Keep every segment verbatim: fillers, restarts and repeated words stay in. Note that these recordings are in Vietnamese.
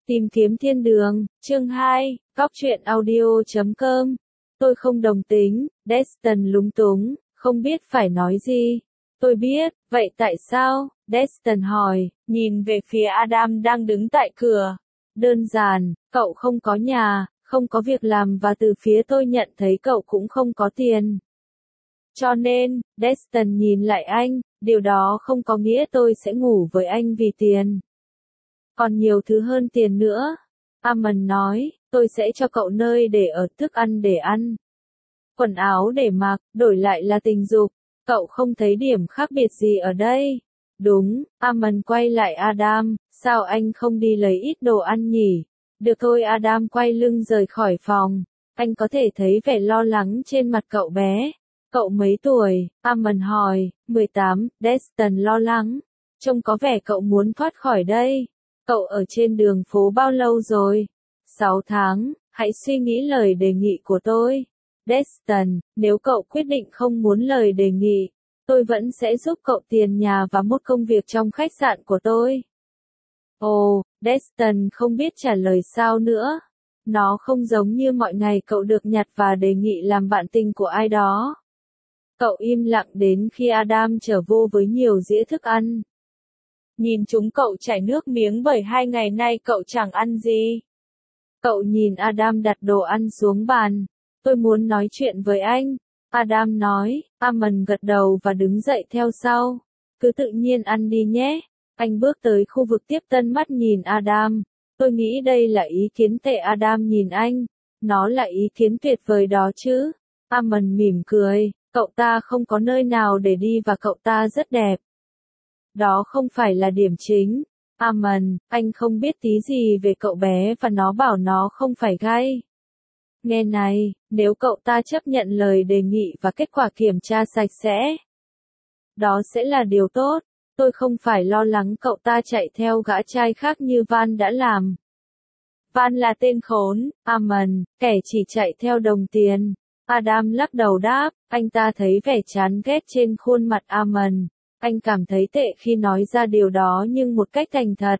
Tìm kiếm thiên đường, chương hai, góc truyện audio chấm com. Tôi không đồng tính, Destin lúng túng, không biết phải nói gì. Tôi biết, vậy tại sao? Destin hỏi, nhìn về phía Adam đang đứng tại cửa. Đơn giản, cậu không có nhà, không có việc làm và từ phía tôi nhận thấy cậu cũng không có tiền. Cho nên, Destin nhìn lại anh, điều đó không có nghĩa tôi sẽ ngủ với anh vì tiền. Còn nhiều thứ hơn tiền nữa. Amon nói, tôi sẽ cho cậu nơi để ở, thức ăn để ăn, quần áo để mặc, đổi lại là tình dục. Cậu không thấy điểm khác biệt gì ở đây? Đúng, Amon quay lại Adam, sao anh không đi lấy ít đồ ăn nhỉ? Được thôi, Adam quay lưng rời khỏi phòng. Anh có thể thấy vẻ lo lắng trên mặt cậu bé. Cậu mấy tuổi? Amon hỏi. mười tám, Destin lo lắng. Trông có vẻ cậu muốn thoát khỏi đây. Cậu ở trên đường phố bao lâu rồi? sáu tháng, hãy suy nghĩ lời đề nghị của tôi. Destin, nếu cậu quyết định không muốn lời đề nghị, tôi vẫn sẽ giúp cậu tiền nhà và một công việc trong khách sạn của tôi. Ồ, Destin không biết trả lời sao nữa. Nó không giống như mọi ngày cậu được nhặt và đề nghị làm bạn tình của ai đó. Cậu im lặng đến khi Adam trở vô với nhiều dĩa thức ăn. Nhìn chúng cậu chảy nước miếng bởi hai ngày nay cậu chẳng ăn gì. Cậu nhìn Adam đặt đồ ăn xuống bàn. Tôi muốn nói chuyện với anh. Adam nói. Amon gật đầu và đứng dậy theo sau. Cứ tự nhiên ăn đi nhé. Anh bước tới khu vực tiếp tân, mắt nhìn Adam. Tôi nghĩ đây là ý kiến tệ. Adam nhìn anh. Nó là ý kiến tuyệt vời đó chứ. Amon mỉm cười. Cậu ta không có nơi nào để đi và cậu ta rất đẹp. Đó không phải là điểm chính. Amon, anh không biết tí gì về cậu bé và nó bảo nó không phải gay. Nghe này, nếu cậu ta chấp nhận lời đề nghị và kết quả kiểm tra sạch sẽ, đó sẽ là điều tốt. Tôi không phải lo lắng cậu ta chạy theo gã trai khác như Van đã làm. Van là tên khốn. Amon, kẻ chỉ chạy theo đồng tiền. Adam lắc đầu đáp, anh ta thấy vẻ chán ghét trên khuôn mặt Amon. Anh cảm thấy tệ khi nói ra điều đó nhưng một cách thành thật.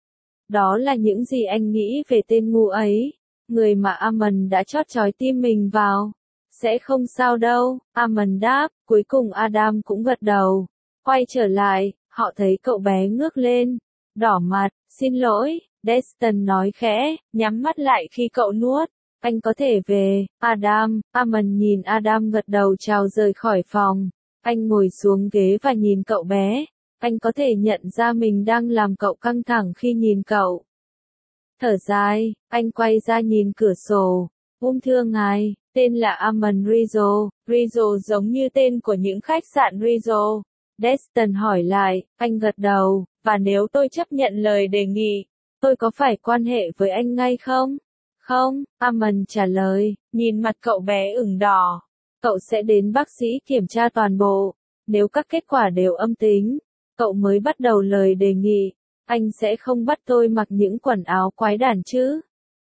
Đó là những gì anh nghĩ về tên ngu ấy, người mà Amon đã chót chói tim mình vào. Sẽ không sao đâu, Amon đáp, cuối cùng Adam cũng gật đầu. Quay trở lại, họ thấy cậu bé ngước lên, đỏ mặt, xin lỗi, Destin nói khẽ, nhắm mắt lại khi cậu nuốt. Anh có thể về, Adam. Amon nhìn Adam gật đầu chào rời khỏi phòng. Anh ngồi xuống ghế và nhìn cậu bé. Anh có thể nhận ra mình đang làm cậu căng thẳng khi nhìn cậu. Thở dài, anh quay ra nhìn cửa sổ. Ung thưa ngài, tên là Amon Rizzo. Rizzo giống như tên của những khách sạn Rizzo. Destin hỏi lại, anh gật đầu, và nếu tôi chấp nhận lời đề nghị, tôi có phải quan hệ với anh ngay không? Không, Amon trả lời, nhìn mặt cậu bé ửng đỏ. Cậu sẽ đến bác sĩ kiểm tra toàn bộ. Nếu các kết quả đều âm tính, cậu mới bắt đầu lời đề nghị. Anh sẽ không bắt tôi mặc những quần áo quái đản chứ?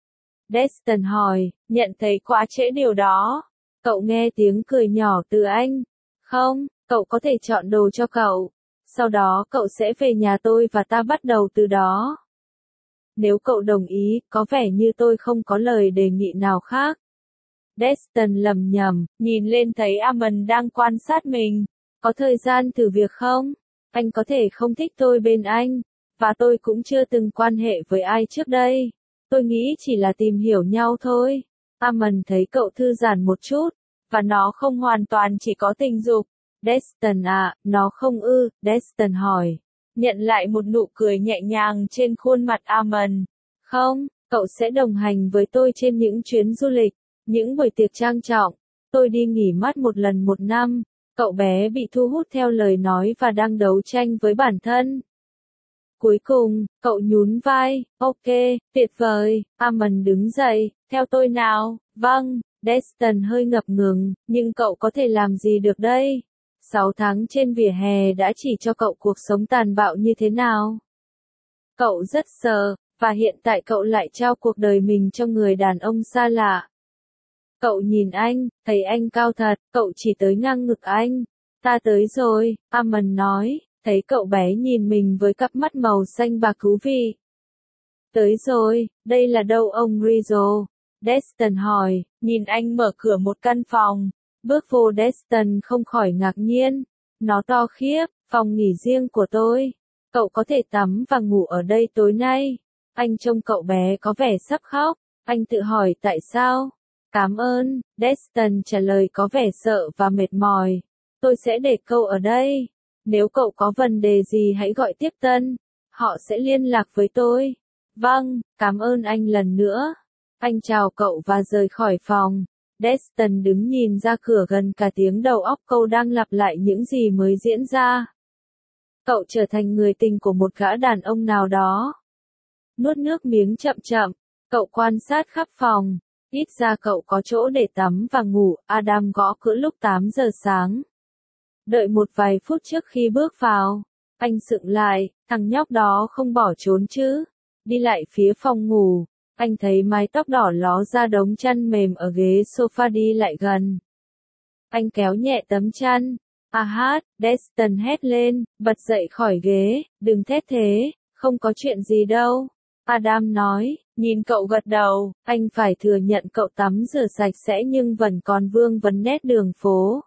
Destin hỏi, nhận thấy quá trễ điều đó. Cậu nghe tiếng cười nhỏ từ anh. Không, cậu có thể chọn đồ cho cậu. Sau đó cậu sẽ về nhà tôi và ta bắt đầu từ đó. Nếu cậu đồng ý, có vẻ như tôi không có lời đề nghị nào khác. Destin lầm nhầm, nhìn lên thấy Amon đang quan sát mình. Có thời gian thử việc không? Anh có thể không thích tôi bên anh, và tôi cũng chưa từng quan hệ với ai trước đây. Tôi nghĩ chỉ là tìm hiểu nhau thôi. Amon thấy cậu thư giãn một chút, và nó không hoàn toàn chỉ có tình dục. Destin à, nó không ư? Destin hỏi. Nhận lại một nụ cười nhẹ nhàng trên khuôn mặt Amon. Không, cậu sẽ đồng hành với tôi trên những chuyến du lịch, những buổi tiệc trang trọng. Tôi đi nghỉ mát một lần một năm. Cậu bé bị thu hút theo lời nói và đang đấu tranh với bản thân. Cuối cùng, cậu nhún vai. Ok, tuyệt vời. Amon đứng dậy. Theo tôi nào. Vâng. Destin hơi ngập ngừng, nhưng cậu có thể làm gì được đây? Sáu tháng trên vỉa hè đã chỉ cho cậu cuộc sống tàn bạo như thế nào. Cậu rất sợ, và hiện tại cậu lại trao cuộc đời mình cho người đàn ông xa lạ. Cậu nhìn anh, thấy anh cao thật, cậu chỉ tới ngang ngực anh. Ta tới rồi, Amon nói, thấy cậu bé nhìn mình với cặp mắt màu xanh bạc thú vị. Tới rồi, đây là đâu ông Rizzo? Deston hỏi, nhìn anh mở cửa một căn phòng. Bước vô Deston không khỏi ngạc nhiên. Nó to khiếp, phòng nghỉ riêng của tôi. Cậu có thể tắm và ngủ ở đây tối nay. Anh trông cậu bé có vẻ sắp khóc. Anh tự hỏi tại sao? Cảm ơn, Deston trả lời có vẻ sợ và mệt mỏi. Tôi sẽ để cậu ở đây. Nếu cậu có vấn đề gì hãy gọi tiếp tân. Họ sẽ liên lạc với tôi. Vâng, cảm ơn anh lần nữa. Anh chào cậu và rời khỏi phòng. Deston đứng nhìn ra cửa gần cả tiếng đầu óc câu đang lặp lại những gì mới diễn ra. Cậu trở thành người tình của một gã đàn ông nào đó. Nuốt nước miếng chậm chậm, cậu quan sát khắp phòng. Ít ra cậu có chỗ để tắm và ngủ. Adam gõ cửa lúc tám giờ sáng. Đợi một vài phút trước khi bước vào. Anh sững lại, thằng nhóc đó không bỏ trốn chứ. Đi lại phía phòng ngủ. Anh thấy mái tóc đỏ ló ra đống chăn mềm ở ghế sofa đi lại gần. Anh kéo nhẹ tấm chăn. À hát, Deston hét lên, bật dậy khỏi ghế, đừng thét thế, không có chuyện gì đâu. Adam nói, nhìn cậu gật đầu, anh phải thừa nhận cậu tắm rửa sạch sẽ nhưng vẫn còn vương vấn nét đường phố.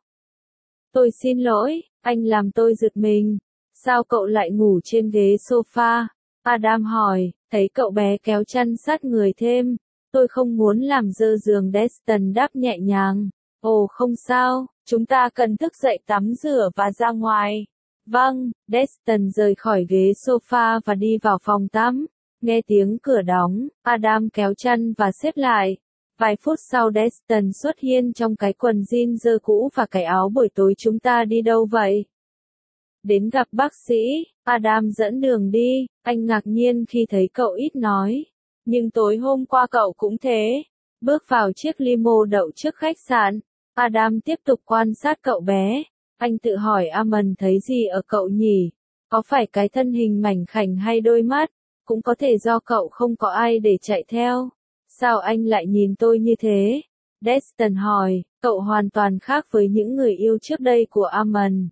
Tôi xin lỗi, anh làm tôi giật mình. Sao cậu lại ngủ trên ghế sofa? Adam hỏi, thấy cậu bé kéo chăn sát người thêm. Tôi không muốn làm dơ giường. Deston đáp nhẹ nhàng. Ồ không sao, chúng ta cần thức dậy tắm rửa và ra ngoài. Vâng, Deston rời khỏi ghế sofa và đi vào phòng tắm. Nghe tiếng cửa đóng, Adam kéo chăn và xếp lại. Vài phút sau Deston xuất hiện trong cái quần jean dơ cũ và cái áo buổi tối. Chúng ta đi đâu vậy? Đến gặp bác sĩ, Adam dẫn đường đi. Anh ngạc nhiên khi thấy cậu ít nói. Nhưng tối hôm qua cậu cũng thế. Bước vào chiếc limo đậu trước khách sạn. Adam tiếp tục quan sát cậu bé. Anh tự hỏi Amon thấy gì ở cậu nhỉ? Có phải cái thân hình mảnh khảnh hay đôi mắt? Cũng có thể do cậu không có ai để chạy theo. Sao anh lại nhìn tôi như thế? Deston hỏi, cậu hoàn toàn khác với những người yêu trước đây của Amon.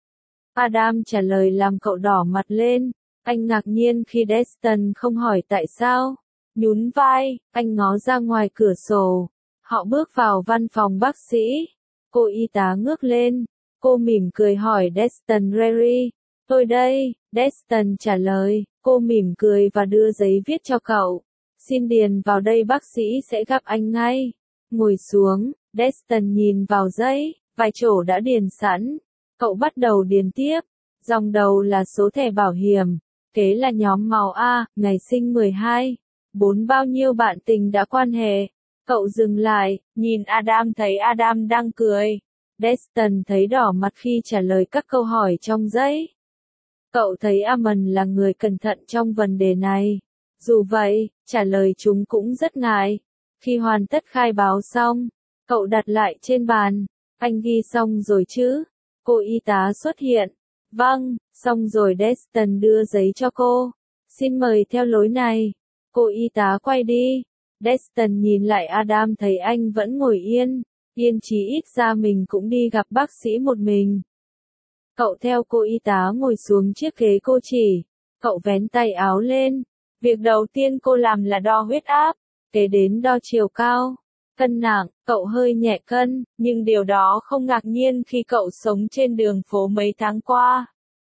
Adam trả lời làm cậu đỏ mặt lên. Anh ngạc nhiên khi Deston không hỏi tại sao. Nhún vai, anh ngó ra ngoài cửa sổ. Họ bước vào văn phòng bác sĩ. Cô y tá ngước lên. Cô mỉm cười hỏi Deston Rary. Tôi đây, Deston trả lời. Cô mỉm cười và đưa giấy viết cho cậu. Xin điền vào đây, bác sĩ sẽ gặp anh ngay. Ngồi xuống, Deston nhìn vào giấy, vài chỗ đã điền sẵn. Cậu bắt đầu điền tiếp. Dòng đầu là số thẻ bảo hiểm. Kế là nhóm máu A, ngày sinh mười hai. Bốn bao nhiêu bạn tình đã quan hệ. Cậu dừng lại, nhìn Adam thấy Adam đang cười. Deston thấy đỏ mặt khi trả lời các câu hỏi trong giấy. Cậu thấy Amon là người cẩn thận trong vấn đề này. Dù vậy, trả lời chúng cũng rất ngại. Khi hoàn tất khai báo xong, cậu đặt lại trên bàn. Anh ghi xong rồi chứ? Cô y tá xuất hiện. Vâng, xong rồi. Deston đưa giấy cho cô. Xin mời theo lối này. Cô y tá quay đi. Deston nhìn lại Adam thấy anh vẫn ngồi yên. Yên chí ít ra mình cũng đi gặp bác sĩ một mình. Cậu theo cô y tá ngồi xuống chiếc ghế cô chỉ. Cậu vén tay áo lên. Việc đầu tiên cô làm là đo huyết áp. Kế đến đo chiều cao. Cân nặng, cậu hơi nhẹ cân, nhưng điều đó không ngạc nhiên khi cậu sống trên đường phố mấy tháng qua.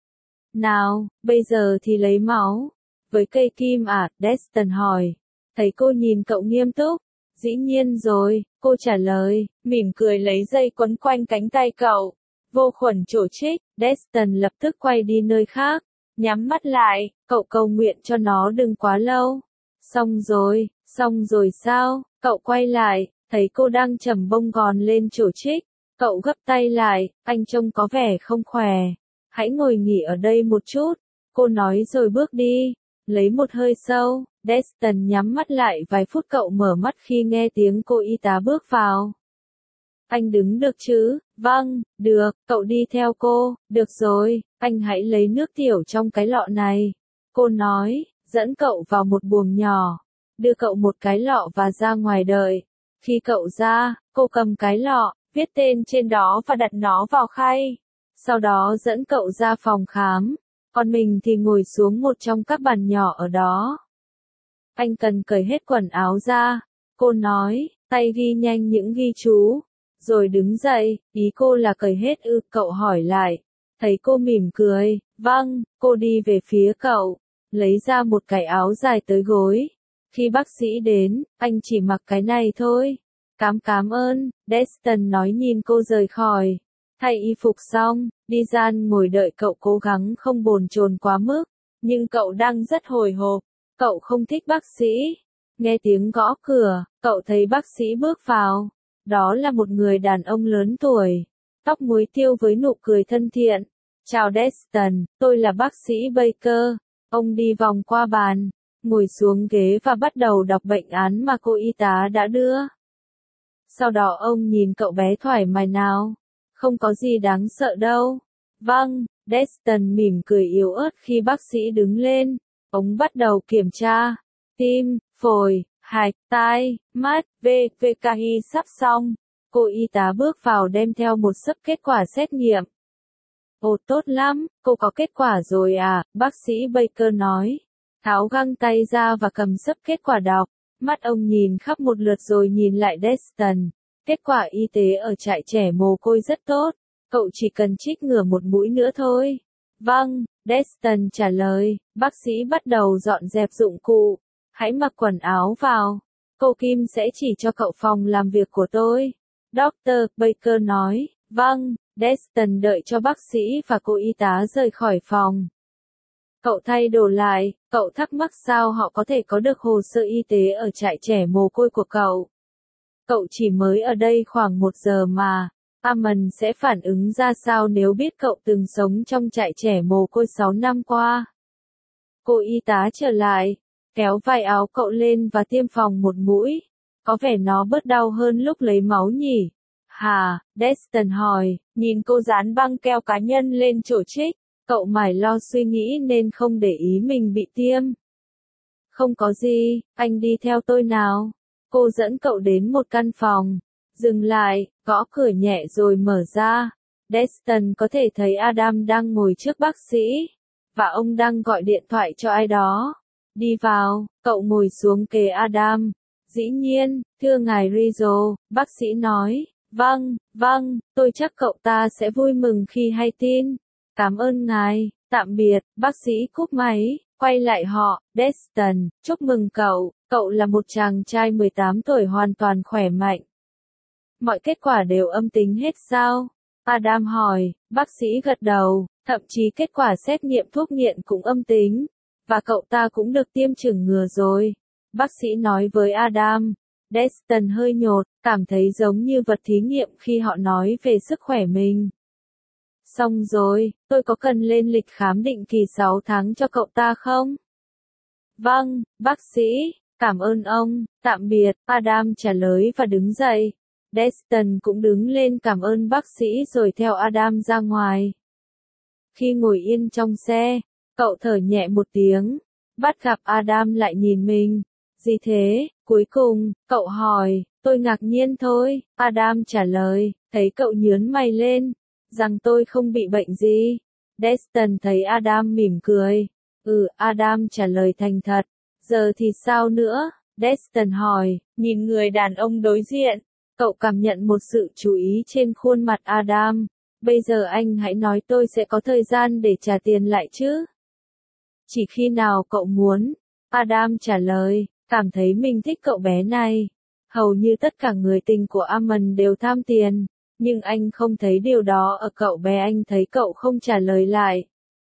Nào, bây giờ thì lấy máu. Với cây kim à? Deston hỏi. Thấy cô nhìn cậu nghiêm túc. Dĩ nhiên rồi, cô trả lời, mỉm cười lấy dây quấn quanh cánh tay cậu. Vô khuẩn chỗ trích, Deston lập tức quay đi nơi khác. Nhắm mắt lại, cậu cầu nguyện cho nó đừng quá lâu. Xong rồi, xong rồi sao? Cậu quay lại, thấy cô đang chầm bông gòn lên chỗ trích. Cậu gấp tay lại, anh trông có vẻ không khỏe. Hãy ngồi nghỉ ở đây một chút. Cô nói rồi bước đi. Lấy một hơi sâu, Deston nhắm mắt lại vài phút. Cậu mở mắt khi nghe tiếng cô y tá bước vào. Anh đứng được chứ? Vâng, được, cậu đi theo cô. Được rồi, anh hãy lấy nước tiểu trong cái lọ này. Cô nói, dẫn cậu vào một buồng nhỏ. Đưa cậu một cái lọ và ra ngoài đợi. Khi cậu ra, cô cầm cái lọ, viết tên trên đó và đặt nó vào khay. Sau đó dẫn cậu ra phòng khám. Còn mình thì ngồi xuống một trong các bàn nhỏ ở đó. Anh cần cởi hết quần áo ra. Cô nói, tay ghi nhanh những ghi chú. Rồi đứng dậy, ý cô là cởi hết ư, cậu hỏi lại. Thấy cô mỉm cười, vâng, cô đi về phía cậu, lấy ra một cái áo dài tới gối. Khi bác sĩ đến, anh chỉ mặc cái này thôi. Cám cám ơn, Destin nói nhìn cô rời khỏi. Thay y phục xong, Diane ngồi đợi cậu cố gắng không bồn chồn quá mức. Nhưng cậu đang rất hồi hộp, cậu không thích bác sĩ. Nghe tiếng gõ cửa, cậu thấy bác sĩ bước vào. Đó là một người đàn ông lớn tuổi, tóc muối tiêu với nụ cười thân thiện. Chào Destin, tôi là bác sĩ Baker. Ông đi vòng qua bàn, ngồi xuống ghế và bắt đầu đọc bệnh án mà cô y tá đã đưa. Sau đó ông nhìn cậu bé thoải mái nào. Không có gì đáng sợ đâu. Vâng, Destin mỉm cười yếu ớt khi bác sĩ đứng lên. Ông bắt đầu kiểm tra. Tim, phổi, hạch, tai, mắt, vê vê ca i sắp xong. Cô y tá bước vào đem theo một xấp kết quả xét nghiệm. Ồ tốt lắm, cô có kết quả rồi à, bác sĩ Baker nói. Tháo găng tay ra và cầm xấp kết quả đọc. Mắt ông nhìn khắp một lượt rồi nhìn lại Destin. Kết quả y tế ở trại trẻ mồ côi rất tốt. Cậu chỉ cần trích ngừa một mũi nữa thôi. Vâng, Destin trả lời. Bác sĩ bắt đầu dọn dẹp dụng cụ. Hãy mặc quần áo vào. Cô Kim sẽ chỉ cho cậu phòng làm việc của tôi. doctor Baker nói. Vâng, Destin đợi cho bác sĩ và cô y tá rời khỏi phòng. Cậu thay đồ lại, cậu thắc mắc sao họ có thể có được hồ sơ y tế ở trại trẻ mồ côi của cậu. Cậu chỉ mới ở đây khoảng một giờ mà. Amon sẽ phản ứng ra sao nếu biết cậu từng sống trong trại trẻ mồ côi sáu năm qua. Cô y tá trở lại, kéo vai áo cậu lên và tiêm phòng một mũi. Có vẻ nó bớt đau hơn lúc lấy máu nhỉ? Hà, Destin hỏi, nhìn cô dán băng keo cá nhân lên chỗ trích. Cậu mải lo suy nghĩ nên không để ý mình bị tiêm. Không có gì, anh đi theo tôi nào. Cô dẫn cậu đến một căn phòng. Dừng lại, gõ cửa nhẹ rồi mở ra. Destin có thể thấy Adam đang ngồi trước bác sĩ. Và ông đang gọi điện thoại cho ai đó. Đi vào, cậu ngồi xuống kề Adam. Dĩ nhiên, thưa ngài Rizzo, bác sĩ nói. Vâng, vâng, tôi chắc cậu ta sẽ vui mừng khi hay tin. Cảm ơn ngài, tạm biệt, bác sĩ cúp máy, quay lại họ, Destin, chúc mừng cậu, cậu là một chàng trai mười tám tuổi hoàn toàn khỏe mạnh. Mọi kết quả đều âm tính hết sao? Adam hỏi, bác sĩ gật đầu, thậm chí kết quả xét nghiệm thuốc nghiện cũng âm tính. Và cậu ta cũng được tiêm chủng ngừa rồi. Bác sĩ nói với Adam. Destin hơi nhột, cảm thấy giống như vật thí nghiệm khi họ nói về sức khỏe mình. Xong rồi, tôi có cần lên lịch khám định kỳ sáu tháng cho cậu ta không? Vâng, bác sĩ, cảm ơn ông, tạm biệt, Adam trả lời và đứng dậy. Destin cũng đứng lên cảm ơn bác sĩ rồi theo Adam ra ngoài. Khi ngồi yên trong xe, cậu thở nhẹ một tiếng, bắt gặp Adam lại nhìn mình. Gì thế? Cuối cùng, cậu hỏi, tôi ngạc nhiên thôi, Adam trả lời, thấy cậu nhướng mày lên, rằng tôi không bị bệnh gì. Destin thấy Adam mỉm cười. Ừ, Adam trả lời thành thật. Giờ thì sao nữa? Destin hỏi, nhìn người đàn ông đối diện. Cậu cảm nhận một sự chú ý trên khuôn mặt Adam. Bây giờ anh hãy nói tôi sẽ có thời gian để trả tiền lại chứ? Chỉ khi nào cậu muốn. Adam trả lời, cảm thấy mình thích cậu bé này. Hầu như tất cả người tình của Amon đều tham tiền. Nhưng anh không thấy điều đó ở cậu bé, anh thấy cậu không trả lời lại.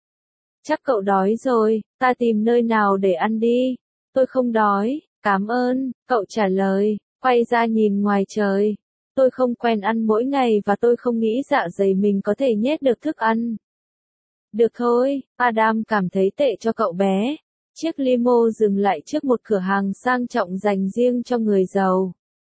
Chắc cậu đói rồi, ta tìm nơi nào để ăn đi. Tôi không đói, cảm ơn, cậu trả lời, quay ra nhìn ngoài trời. Tôi không quen ăn mỗi ngày và tôi không nghĩ dạ dày mình có thể nhét được thức ăn. Được thôi, Adam cảm thấy tệ cho cậu bé. Chiếc limo dừng lại trước một cửa hàng sang trọng dành riêng cho người giàu.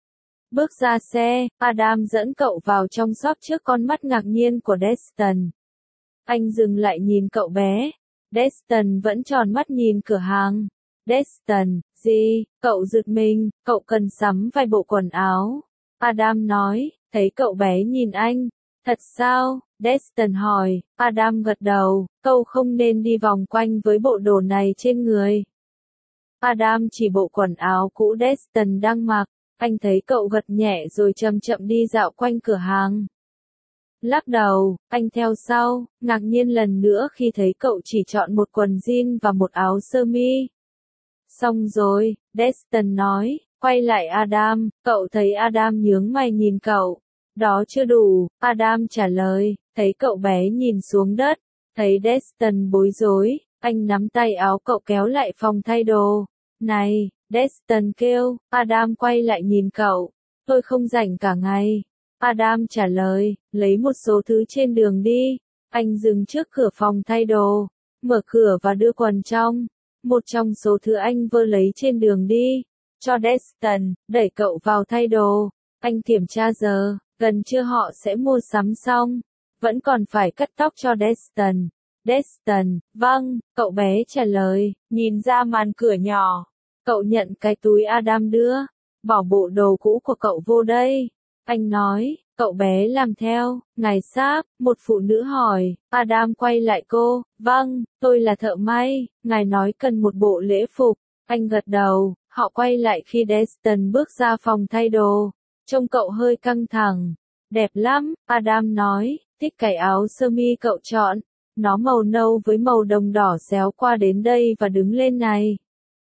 Bước ra xe, Adam dẫn cậu vào trong shop trước con mắt ngạc nhiên của Destin. Anh dừng lại nhìn cậu bé. Destin vẫn tròn mắt nhìn cửa hàng. Destin, gì? Cậu giật mình, cậu cần sắm vài bộ quần áo. Adam nói, thấy cậu bé nhìn anh. Thật sao? Destin hỏi. Adam gật đầu, cậu không nên đi vòng quanh với bộ đồ này trên người. Adam chỉ bộ quần áo cũ Destin đang mặc. Anh thấy cậu gật nhẹ rồi chậm chậm đi dạo quanh cửa hàng. Lắc đầu, anh theo sau, ngạc nhiên lần nữa khi thấy cậu chỉ chọn một quần jean và một áo sơ mi. Xong rồi, Destin nói, quay lại Adam, cậu thấy Adam nhướng mày nhìn cậu. Đó chưa đủ, Adam trả lời, thấy cậu bé nhìn xuống đất, thấy Destin bối rối, anh nắm tay áo cậu kéo lại phòng thay đồ. Này, Destin kêu, Adam quay lại nhìn cậu, tôi không rảnh cả ngày. Adam trả lời, lấy một số thứ trên đường đi. Anh dừng trước cửa phòng thay đồ, mở cửa và đưa quần trong. Một trong số thứ anh vơ lấy trên đường đi, cho Destin, đẩy cậu vào thay đồ. Anh kiểm tra giờ, gần trưa họ sẽ mua sắm xong. Vẫn còn phải cắt tóc cho Destin. Destin, vâng, cậu bé trả lời, nhìn ra màn cửa nhỏ. Cậu nhận cái túi Adam đưa, bỏ bộ đồ cũ của cậu vô đây. Anh nói, cậu bé làm theo, ngài sáp, một phụ nữ hỏi, Adam quay lại cô, vâng, tôi là thợ may, ngài nói cần một bộ lễ phục. Anh gật đầu, họ quay lại khi Destin bước ra phòng thay đồ, trông cậu hơi căng thẳng. Đẹp lắm, Adam nói, thích cái áo sơ mi cậu chọn, nó màu nâu với màu đồng đỏ xéo qua đến đây và đứng lên này.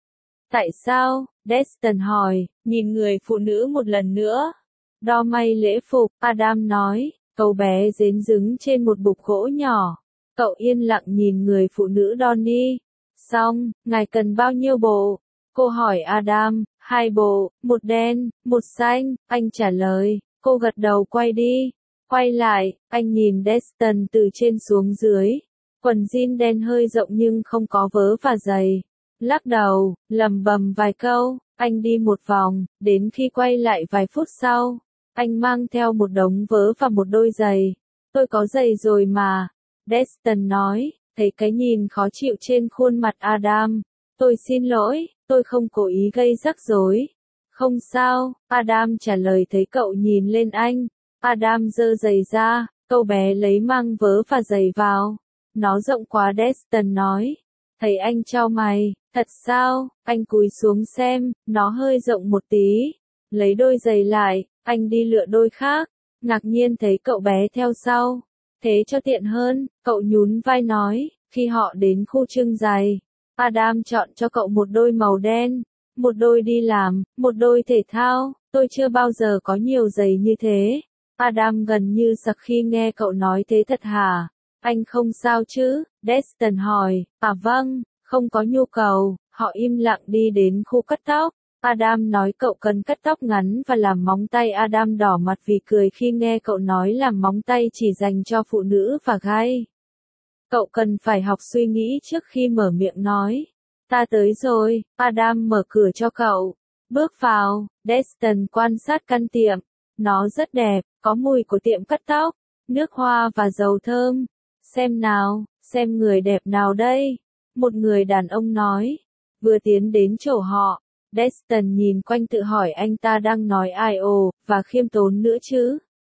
Tại sao? Destin hỏi, nhìn người phụ nữ một lần nữa. Đo may lễ phục, Adam nói, cậu bé dến dứng trên một bục gỗ nhỏ. Cậu yên lặng nhìn người phụ nữ Donnie. Xong, ngài cần bao nhiêu bộ? Cô hỏi Adam, hai bộ, một đen, một xanh, anh trả lời, cô gật đầu quay đi. Quay lại, anh nhìn Destin từ trên xuống dưới. Quần jean đen hơi rộng nhưng không có vớ và giày. Lắc đầu, lầm bầm vài câu, anh đi một vòng, đến khi quay lại vài phút sau. Anh mang theo một đống vớ và một đôi giày. Tôi có giày rồi mà. Destin nói, thấy cái nhìn khó chịu trên khuôn mặt Adam. Tôi xin lỗi, tôi không cố ý gây rắc rối. Không sao, Adam trả lời thấy cậu nhìn lên anh. Adam giơ giày ra, cậu bé lấy mang vớ và giày vào. Nó rộng quá, Destin nói. Thấy anh chau mày, thật sao? Anh cúi xuống xem, nó hơi rộng một tí. Lấy đôi giày lại, anh đi lựa đôi khác. Ngạc nhiên thấy cậu bé theo sau. Thế cho tiện hơn, cậu nhún vai nói, khi họ đến khu trưng giày. Adam chọn cho cậu một đôi màu đen, một đôi đi làm, một đôi thể thao. Tôi chưa bao giờ có nhiều giày như thế. Adam gần như sặc khi nghe cậu nói thế. Thật hả? Anh không sao chứ? Destin hỏi. À vâng, không có nhu cầu. Họ im lặng đi đến khu cắt tóc. Adam nói cậu cần cắt tóc ngắn và làm móng tay. Adam đỏ mặt vì cười khi nghe cậu nói làm móng tay chỉ dành cho phụ nữ và gay. Cậu cần phải học suy nghĩ trước khi mở miệng nói. Ta tới rồi. Adam mở cửa cho cậu. Bước vào, Destin quan sát căn tiệm. Nó rất đẹp, có mùi của tiệm cắt tóc, nước hoa và dầu thơm. Xem nào, xem người đẹp nào đây? Một người đàn ông nói. Vừa tiến đến chỗ họ, Destin nhìn quanh tự hỏi anh ta đang nói ai ồ, và khiêm tốn nữa chứ.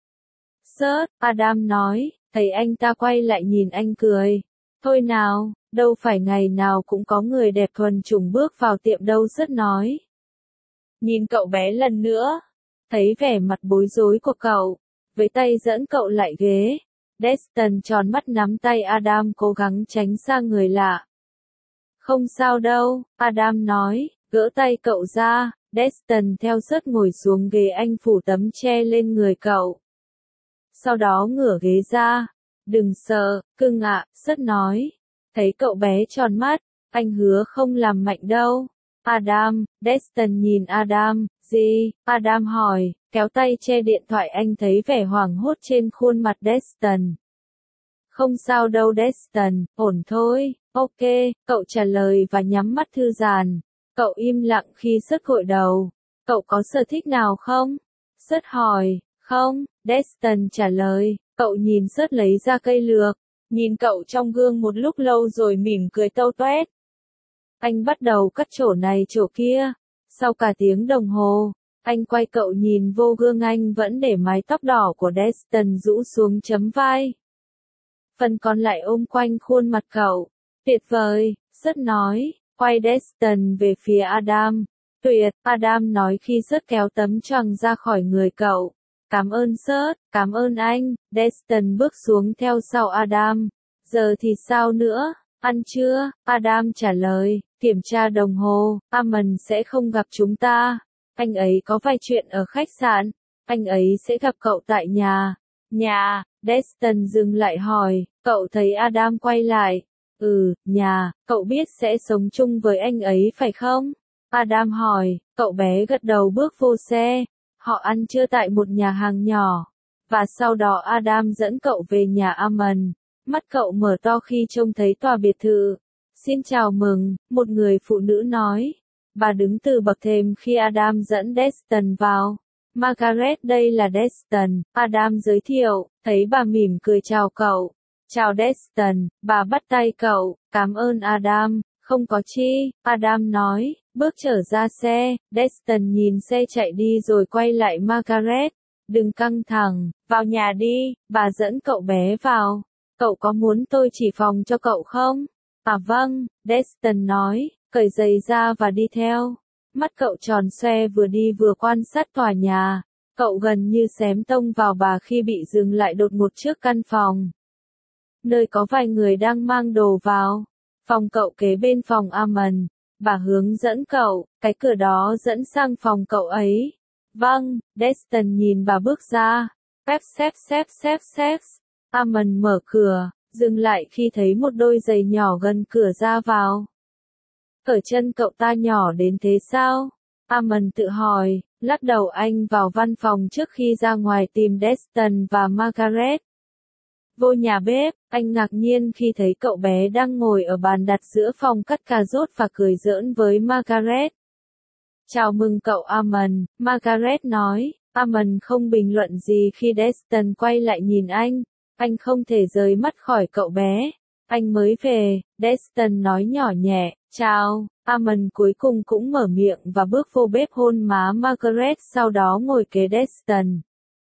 Sớt, Adam nói, thấy anh ta quay lại nhìn anh cười. Thôi nào, đâu phải ngày nào cũng có người đẹp thuần chủng bước vào tiệm đâu. Sớt nói. Nhìn cậu bé lần nữa. Thấy vẻ mặt bối rối của cậu, với tay dẫn cậu lại ghế. Destin tròn mắt nắm tay Adam cố gắng tránh xa người lạ. Không sao đâu, Adam nói, gỡ tay cậu ra. Destin theo Sớt ngồi xuống ghế, anh phủ tấm che lên người cậu. Sau đó ngửa ghế ra. Đừng sợ, cưng ạ, Sớt nói. Thấy cậu bé tròn mắt, anh hứa không làm mạnh đâu. Adam, Destin nhìn Adam, gì? Adam hỏi, kéo tay che điện thoại. Anh thấy vẻ hoảng hốt trên khuôn mặt Destin. Không sao đâu Destin, ổn thôi, ok, cậu trả lời và nhắm mắt thư giãn. Cậu im lặng khi Sớt gội đầu. Cậu có sở thích nào không? Sớt hỏi, không, Destin trả lời. Cậu nhìn Sớt lấy ra cây lược, nhìn cậu trong gương một lúc lâu rồi mỉm cười tâu toét. Anh bắt đầu cắt chỗ này chỗ kia. Sau cả tiếng đồng hồ, anh quay cậu nhìn vô gương, anh vẫn để mái tóc đỏ của Destin rũ xuống chấm vai. Phần còn lại ôm quanh khuôn mặt cậu. Tuyệt vời, Sớt nói, quay Destin về phía Adam. Tuyệt, Adam nói khi sớt kéo tấm choàng ra khỏi người cậu. Cảm ơn sớt, cảm ơn anh. Destin bước xuống theo sau Adam. Giờ thì sao nữa? Ăn chưa? Adam trả lời. Kiểm tra đồng hồ, Amon sẽ không gặp chúng ta. Anh ấy có vài chuyện ở khách sạn. Anh ấy sẽ gặp cậu tại nhà. Nhà, Destin dừng lại hỏi. Cậu thấy Adam quay lại. Ừ, nhà, cậu biết sẽ sống chung với anh ấy phải không? Adam hỏi, cậu bé gật đầu bước vô xe. Họ ăn trưa tại một nhà hàng nhỏ. Và sau đó Adam dẫn cậu về nhà Amon. Mắt cậu mở to khi trông thấy tòa biệt thự. Xin chào mừng, một người phụ nữ nói. Bà đứng từ bậc thềm khi Adam dẫn Destin vào. Margaret, đây là Destin, Adam giới thiệu, thấy bà mỉm cười chào cậu. Chào Destin, bà bắt tay cậu, cảm ơn Adam, không có chi, Adam nói, bước trở ra xe, Destin nhìn xe chạy đi rồi quay lại Margaret. Đừng căng thẳng, vào nhà đi, bà dẫn cậu bé vào. Cậu có muốn tôi chỉ phòng cho cậu không? À vâng, Destin nói, cởi giày ra và đi theo. Mắt cậu tròn xoe vừa đi vừa quan sát tòa nhà. Cậu gần như xém tông vào bà khi bị dừng lại đột ngột trước căn phòng. Nơi có vài người đang mang đồ vào. Phòng cậu kế bên phòng Amon. Bà hướng dẫn cậu, cái cửa đó dẫn sang phòng cậu ấy. Vâng, Destin nhìn bà bước ra. Pep xếp xếp xếp xếp. Amon mở cửa, dừng lại khi thấy một đôi giày nhỏ gần cửa ra vào. Ở chân cậu ta nhỏ đến thế sao? Amon tự hỏi, lắc đầu. Anh vào văn phòng trước khi ra ngoài tìm Destin và Margaret. Vô nhà bếp, anh ngạc nhiên khi thấy cậu bé đang ngồi ở bàn đặt giữa phòng cắt cà rốt và cười giỡn với Margaret. Chào mừng cậu Amon, Margaret nói. Amon không bình luận gì khi Destin quay lại nhìn anh. Anh không thể rời mắt khỏi cậu bé. Anh mới về, Destin nói nhỏ nhẹ, chào. Amon cuối cùng cũng mở miệng và bước vô bếp hôn má Margaret, sau đó ngồi kế Destin.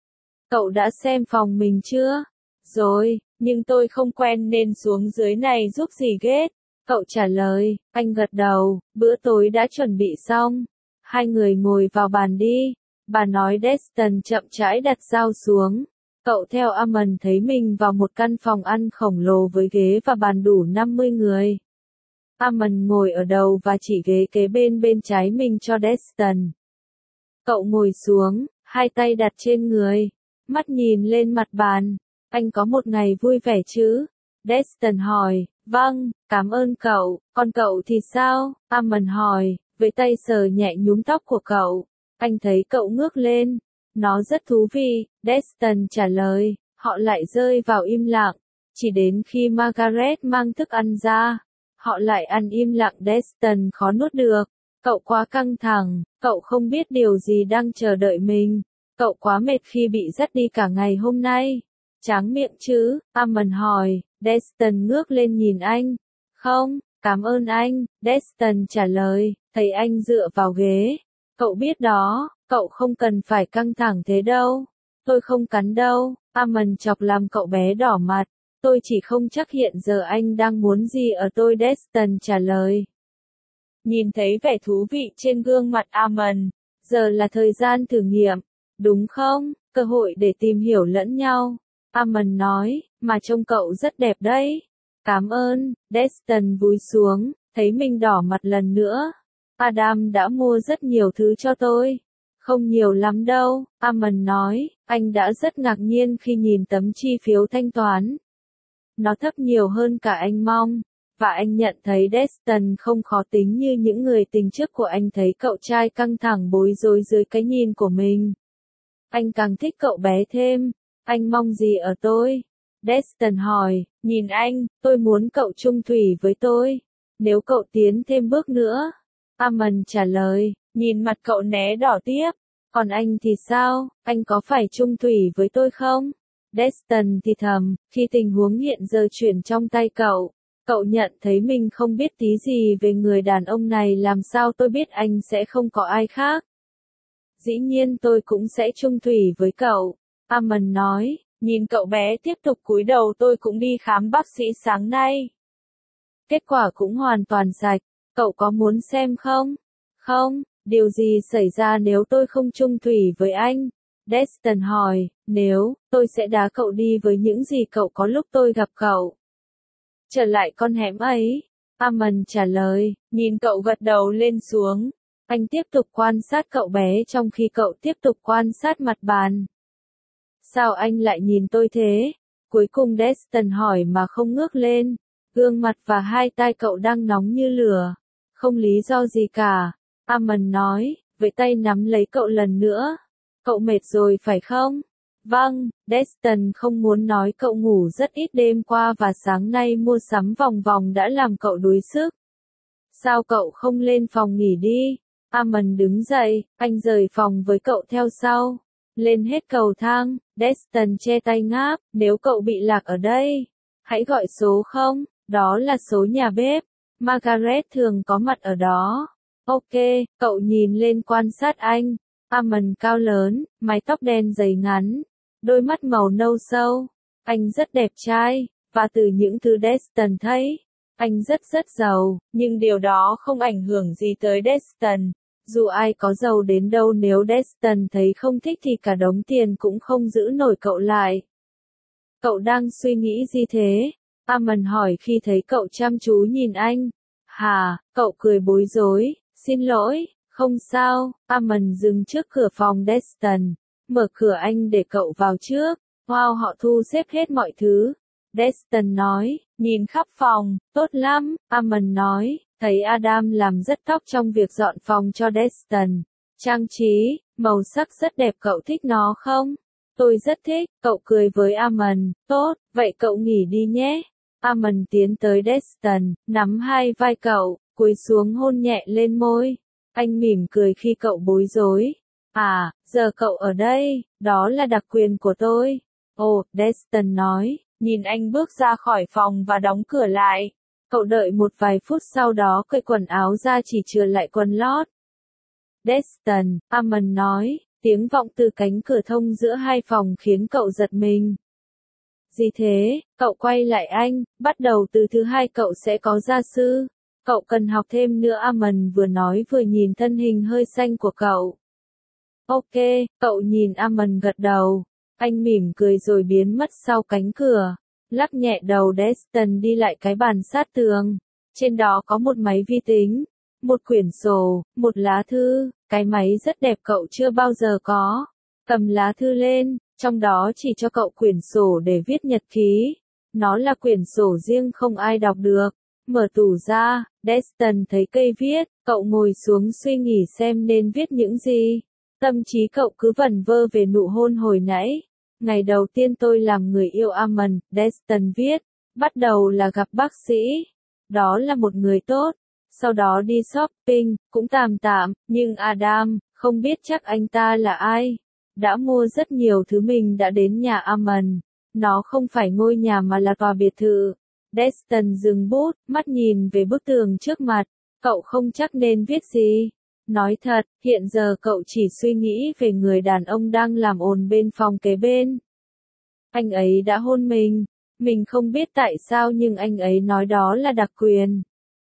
Cậu đã xem phòng mình chưa? Rồi, nhưng tôi không quen nên xuống dưới này giúp gì ghét. Cậu trả lời, anh gật đầu, bữa tối đã chuẩn bị xong. Hai người ngồi vào bàn đi. Bà nói. Destin chậm rãi đặt dao xuống. Cậu theo Amon thấy mình vào một căn phòng ăn khổng lồ với ghế và bàn đủ năm mươi người. Amon ngồi ở đầu và chỉ ghế kế bên bên trái mình cho Destin. Cậu ngồi xuống, hai tay đặt trên người, mắt nhìn lên mặt bàn. Anh có một ngày vui vẻ chứ? Destin hỏi. Vâng, cảm ơn cậu, còn cậu thì sao? Amon hỏi, với tay sờ nhẹ nhúm tóc của cậu. Anh thấy cậu ngước lên. Nó rất thú vị, Destin trả lời. Họ lại rơi vào im lặng. Chỉ đến khi Margaret mang thức ăn ra, họ lại ăn im lặng. Destin khó nuốt được. Cậu quá căng thẳng, cậu không biết điều gì đang chờ đợi mình. Cậu quá mệt khi bị dắt đi cả ngày hôm nay. Tráng miệng chứ? Amon hỏi. Destin ngước lên nhìn anh. Không, cảm ơn anh, Destin trả lời. Thấy anh dựa vào ghế. Cậu biết đó, cậu không cần phải căng thẳng thế đâu. Tôi không cắn đâu. Amon chọc làm cậu bé đỏ mặt. Tôi chỉ không chắc hiện giờ anh đang muốn gì ở tôi, Destin trả lời. Nhìn thấy vẻ thú vị trên gương mặt Amon. Giờ là thời gian thử nghiệm, đúng không? Cơ hội để tìm hiểu lẫn nhau. Amon nói, mà trông cậu rất đẹp đấy. Cảm ơn, Destin cúi xuống, thấy mình đỏ mặt lần nữa. Adam đã mua rất nhiều thứ cho tôi. Không nhiều lắm đâu, Amon nói, anh đã rất ngạc nhiên khi nhìn tấm chi phiếu thanh toán. Nó thấp nhiều hơn cả anh mong. Và anh nhận thấy Destin không khó tính như những người tình trước của anh. Thấy cậu trai căng thẳng bối rối dưới cái nhìn của mình. Anh càng thích cậu bé thêm. Anh mong gì ở tôi? Destin hỏi, nhìn anh, tôi muốn cậu chung thủy với tôi. Nếu cậu tiến thêm bước nữa. Amon trả lời, nhìn mặt cậu né đỏ tiếp. Còn anh thì sao, anh có phải chung thủy với tôi không? Destin thì thầm, khi tình huống hiện giờ chuyển trong tay cậu. Cậu nhận thấy mình không biết tí gì về người đàn ông này. Làm sao tôi biết anh sẽ không có ai khác? Dĩ nhiên tôi cũng sẽ chung thủy với cậu. Amon nói, nhìn cậu bé tiếp tục cúi đầu. Tôi cũng đi khám bác sĩ sáng nay. Kết quả cũng hoàn toàn sạch. Cậu có muốn xem không? Không, điều gì xảy ra nếu tôi không chung thủy với anh? Destin hỏi, nếu, tôi sẽ đá cậu đi với những gì cậu có lúc tôi gặp cậu. Trở lại con hẻm ấy. Amon trả lời, nhìn cậu gật đầu lên xuống. Anh tiếp tục quan sát cậu bé trong khi cậu tiếp tục quan sát mặt bàn. Sao anh lại nhìn tôi thế? Cuối cùng Destin hỏi mà không ngước lên. Gương mặt và hai tai cậu đang nóng như lửa. Không lý do gì cả. Amon nói, với tay nắm lấy cậu lần nữa. Cậu mệt rồi phải không? Vâng, Destin không muốn nói cậu ngủ rất ít đêm qua và sáng nay mua sắm vòng vòng đã làm cậu đuối sức. Sao cậu không lên phòng nghỉ đi? Amon đứng dậy, anh rời phòng với cậu theo sau. Lên hết cầu thang, Destin che tay ngáp, nếu cậu bị lạc ở đây, hãy gọi số không, đó là số nhà bếp. Margaret thường có mặt ở đó. Ok, cậu nhìn lên quan sát anh. Amon cao lớn, mái tóc đen dày ngắn, đôi mắt màu nâu sâu. Anh rất đẹp trai, và từ những thứ Destin thấy, anh rất rất giàu, nhưng điều đó không ảnh hưởng gì tới Destin. Dù ai có giàu đến đâu nếu Destin thấy không thích thì cả đống tiền cũng không giữ nổi cậu lại. Cậu đang suy nghĩ gì thế? Amon hỏi khi thấy cậu chăm chú nhìn anh. Hà, cậu cười bối rối, xin lỗi, không sao. Amon dừng trước cửa phòng Destin, mở cửa anh để cậu vào trước. Wow, họ thu xếp hết mọi thứ. Destin nói, nhìn khắp phòng, tốt lắm. Amon nói, thấy Adam làm rất tóc trong việc dọn phòng cho Destin. Trang trí, màu sắc rất đẹp, cậu thích nó không? Tôi rất thích, cậu cười với Amon, tốt, vậy cậu nghỉ đi nhé. Amon tiến tới Destin, nắm hai vai cậu, cúi xuống hôn nhẹ lên môi. Anh mỉm cười khi cậu bối rối. À, giờ cậu ở đây, đó là đặc quyền của tôi. Ồ, Destin nói, nhìn anh bước ra khỏi phòng và đóng cửa lại. Cậu đợi một vài phút sau đó cởi quần áo ra chỉ chừa lại quần lót. Destin, Amon nói, tiếng vọng từ cánh cửa thông giữa hai phòng khiến cậu giật mình. Gì thế? Cậu quay lại anh, bắt đầu từ thứ hai cậu sẽ có gia sư. Cậu cần học thêm nữa. Amon vừa nói vừa nhìn thân hình hơi xanh của cậu. Ok, cậu nhìn. Amon gật đầu. Anh mỉm cười rồi biến mất sau cánh cửa. Lắc nhẹ đầu. Destin đi lại cái bàn sát tường. Trên đó có một máy vi tính, một quyển sổ, một lá thư. Cái máy rất đẹp, cậu chưa bao giờ có. Cầm lá thư lên, trong đó chỉ cho cậu quyển sổ để viết nhật ký. Nó là quyển sổ riêng không ai đọc được. Mở tủ ra, Destin thấy cây viết, cậu ngồi xuống suy nghĩ xem nên viết những gì. Tâm trí cậu cứ vẩn vơ về nụ hôn hồi nãy. Ngày đầu tiên tôi làm người yêu Amon, Destin viết, bắt đầu là gặp bác sĩ. Đó là một người tốt. Sau đó đi shopping, cũng tạm tạm, nhưng Adam, không biết chắc anh ta là ai. Đã mua rất nhiều thứ. Mình đã đến nhà Amon. Nó không phải ngôi nhà mà là tòa biệt thự. Destin dừng bút, mắt nhìn về bức tường trước mặt. Cậu không chắc nên viết gì. Nói thật, hiện giờ cậu chỉ suy nghĩ về người đàn ông đang làm ồn bên phòng kế bên. Anh ấy đã hôn mình. Mình không biết tại sao nhưng anh ấy nói đó là đặc quyền.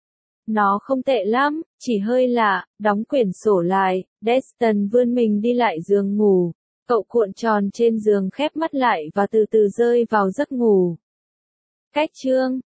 Nó không tệ lắm, chỉ hơi lạ. Đóng quyển sổ lại, Destin vươn mình đi lại giường ngủ. Cậu cuộn tròn trên giường, khép mắt lại và từ từ rơi vào giấc ngủ. Cách chương